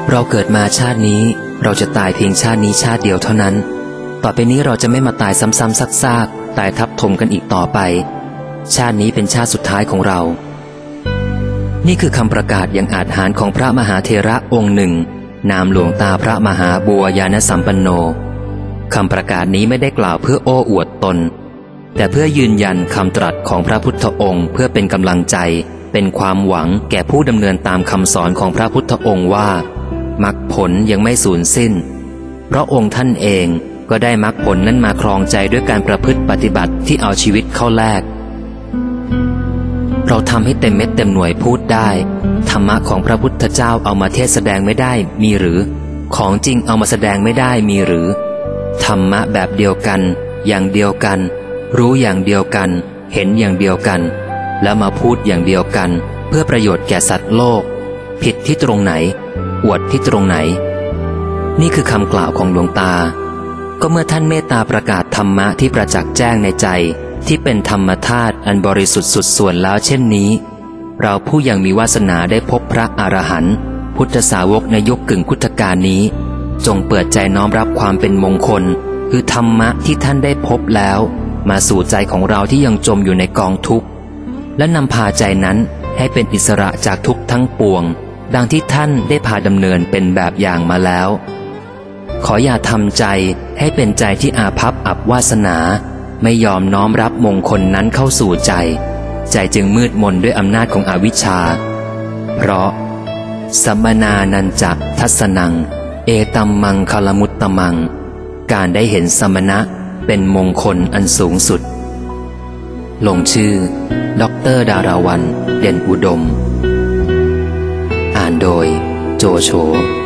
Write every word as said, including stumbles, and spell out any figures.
เราเกิดมาชาตินี้เราจะตายเพียงชาตินี้ชาติเดียวเท่านั้นต่อไปนี้เราจะไม่มาตายซ้ำๆซากๆตายทับถมกันอีกต่อไปชาตินี้เป็นชาติสุดท้ายของเรานี่คือคำประกาศอย่างอาจหาญของพระมหาเถระองค์หนึ่งนามหลวงตาพระมหาบัวยานสัมปันโนคำประกาศนี้ไม่ได้กล่าวเพื่อโอ้อวดตนแต่เพื่อยืนยันคำตรัสของพระพุทธองค์เพื่อเป็นกำลังใจเป็นความหวังแก่ผู้ดำเนินตามคำสอนของพระพุทธองค์ว่ามรรคผลยังไม่สูญสิ้นเพราะองค์ท่านเองก็ได้มรรคผลนั้นมาครองใจด้วยการประพฤติปฏิบัติที่เอาชีวิตเข้าแลกเราทำให้เต็มเม็ดเต็มหน่วยพูดได้ธรรมะของพระพุทธเจ้าเอามาเทศแสดงไม่ได้มีหรือของจริงเอามาแสดงไม่ได้มีหรือธรรมะแบบเดียวกันอย่างเดียวกันรู้อย่างเดียวกันเห็นอย่างเดียวกันแล้วมาพูดอย่างเดียวกันเพื่อประโยชน์แก่สัตว์โลกผิดที่ตรงไหนอวดที่ตรงไหนนี่คือคำกล่าวของหลวงตาก็เมื่อท่านเมตตาประกาศธรรมะที่ประจักษ์แจ้งในใจที่เป็นธรรมธาตุอันบริสุทธิ์สุดส่วนแล้วเช่นนี้เราผู้ยังมีวาสนาได้พบพระอรหันต์พุทธสาวกในยุคกึ่งพุทธกาลนี้จงเปิดใจน้อมรับความเป็นมงคลคือธรรมะที่ท่านได้พบแล้วมาสู่ใจของเราที่ยังจมอยู่ในกองทุกข์และนำพาใจนั้นให้เป็นอิสระจากทุกข์ทั้งปวงดังที่ท่านได้พาดำเนินเป็นแบบอย่างมาแล้วขออย่าทำใจให้เป็นใจที่อาภัพอับวาสนาไม่ยอมน้อมรับมงคลนั้นเข้าสู่ใจใจจึงมืดมนด้วยอำนาจของอวิชชาเพราะสัมมนานันจะทัสนังเอตัมมังคลมุตตมังการได้เห็นสมณะเป็นมงคลอันสูงสุดลงชื่อด็อกเตอร์ดาราวัลย์เด่นอุดมอ่านโดยโจโฉ